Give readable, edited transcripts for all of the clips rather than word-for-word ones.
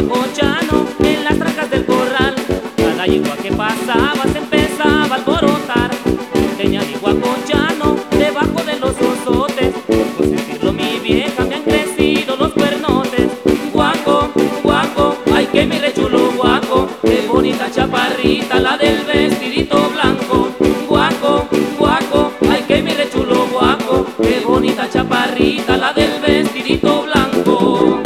guacochano en las trancas del corral. Cada yegua que pasaba se empezaba a alborotar. Tenía mi guacochano debajo de los osotes. Por sentirlo mi vieja me han crecido los cuernotes. Guaco, guaco, ay que mi rechulo guaco. Qué bonita chaparrita la del vestidito blanco. Guaco, guaco, ay que mi rechulo guaco. Qué bonita chaparrita la del vestidito blanco.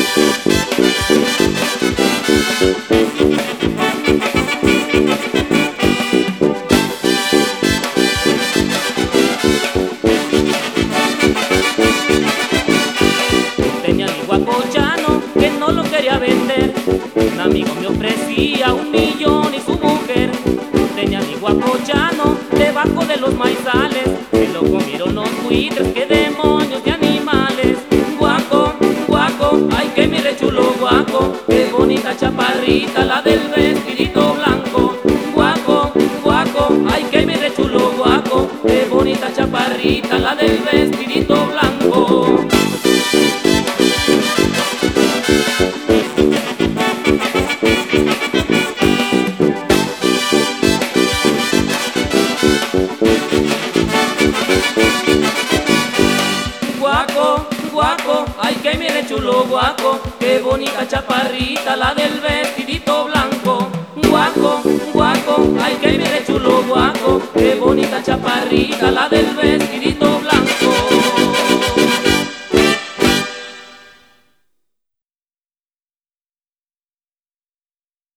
Tenía mi guacochano que no lo quería vender. Un amigo me ofrecía 1 millón y su mujer. Tenía mi guacochano debajo de los maizales. Se lo comieron los buitres, qué demonios de animales. Guaco, guaco, ay que mi rechulo guaco. Qué bonita chaparrita la del vestidito blanco. Guaco, guaco, ay que mi rechulo guaco. Qué bonita chaparrita la del vestidito blanco. Guaco, guaco, ay que mi rechulo guaco. Qué bonita chaparrita la del vestidito blanco. Guaco, guaco, ay que mi rechulo guaco. Qué bonita chaparrita la del vestidito